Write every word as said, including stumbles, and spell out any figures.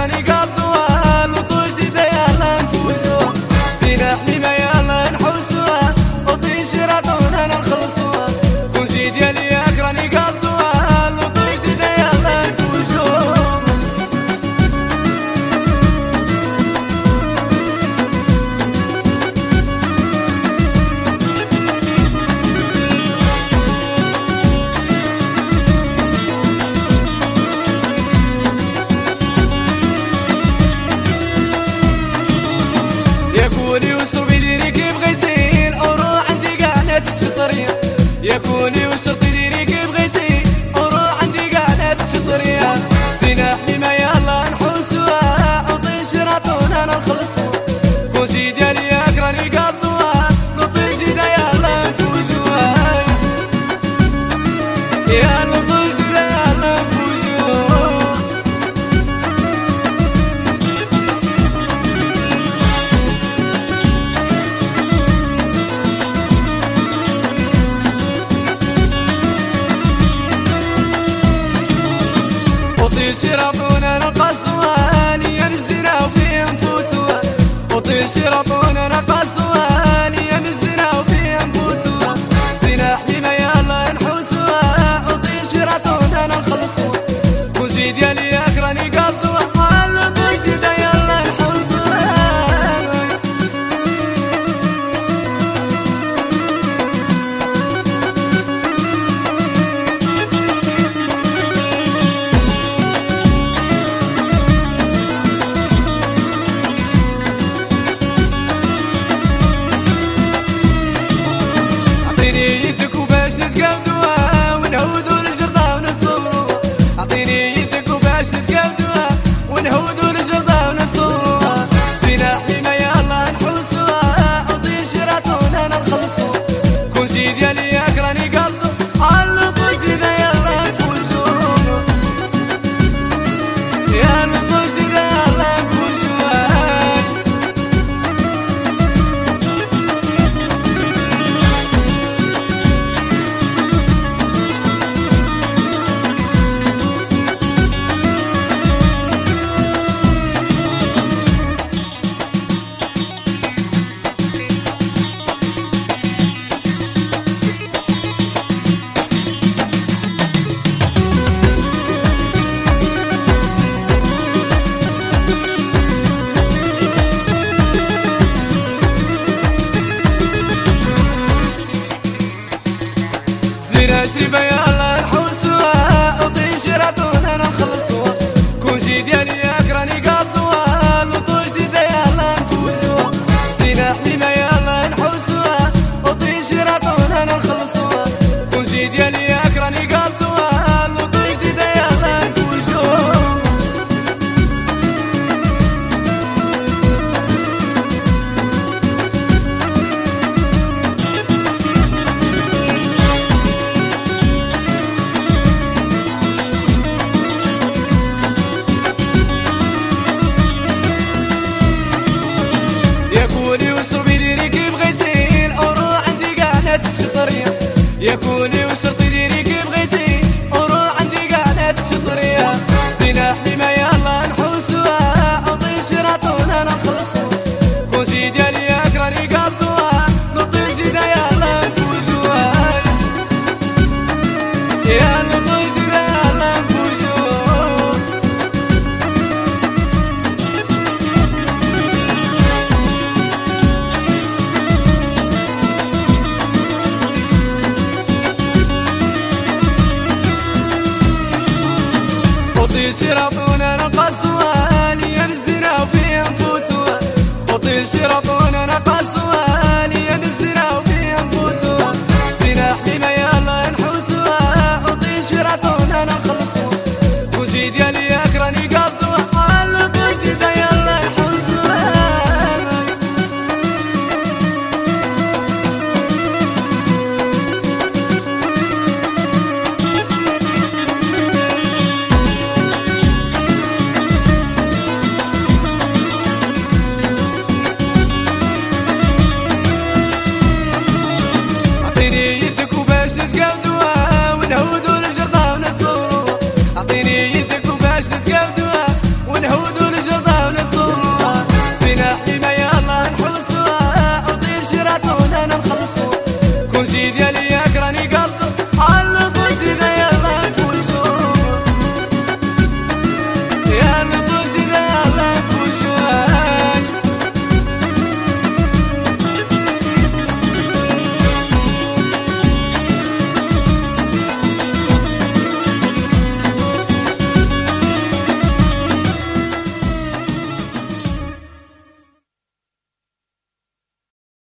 راني قضوها لطو جديدة يلا نفوزوها زينة حليمة يلا نحوسوها وطي شراطونا نخلصوها كل شي ديالي ياك راني قضوها لطو جديدة يلا نفوزوها يا كولي وشربي لي ريكي بغيتي الأوروح عندي كاع نات تشطريا يا كولي وشربي لي ريكي بغيتي الأوروح عندي كاع نات تشطريا زينة حليمة يلا نحوسوها وطي شراطونا نخلصوها كل شي ديالي ياك راني قضوها لطي جديدة يلا نفوزوها يا لطو جديدة يلا نفوزوها وطي شراطونا نقصدوها ليا الزنا وفيه نفوتوها وطي شراطونا نقصدوها ليا الزنا وفيه نفوتوها زينة حليمة يلا نحوسوها وطي شراطونا نخلصوها كل شي ديالي ياك راني قضوها لطو جديدة يلا نحوسوها اعطيني يدك وباش نتقابلوها ونهودو للجرده ونتصوروها اعطيني يدك وباش نتقابلوها ونهودو للجرده ونتصوروها زينة حليمة يلا نحوسوها وطي شراطونا نخلصوها كل شي ديالي ياك راني قضو لطو جديدة يلا نفوزوها يا لطو جديدة يلا نفوزوها زينة شريفة يلا نحوسوها وطي شراطونا نخلصوها كل شي ديالي ياك راني قضوها لطو جديدة يلا نفوزوها زينة حليمة يلا نحوسوها وطي شراطونا نخلصوها كل شي ديالي ياك راني قضوها لطو جديدة يلا نفوزوها يا كولي وشربي لي ريكي بغيتي الأوروح عندي كاع نات تشطريا يا كولي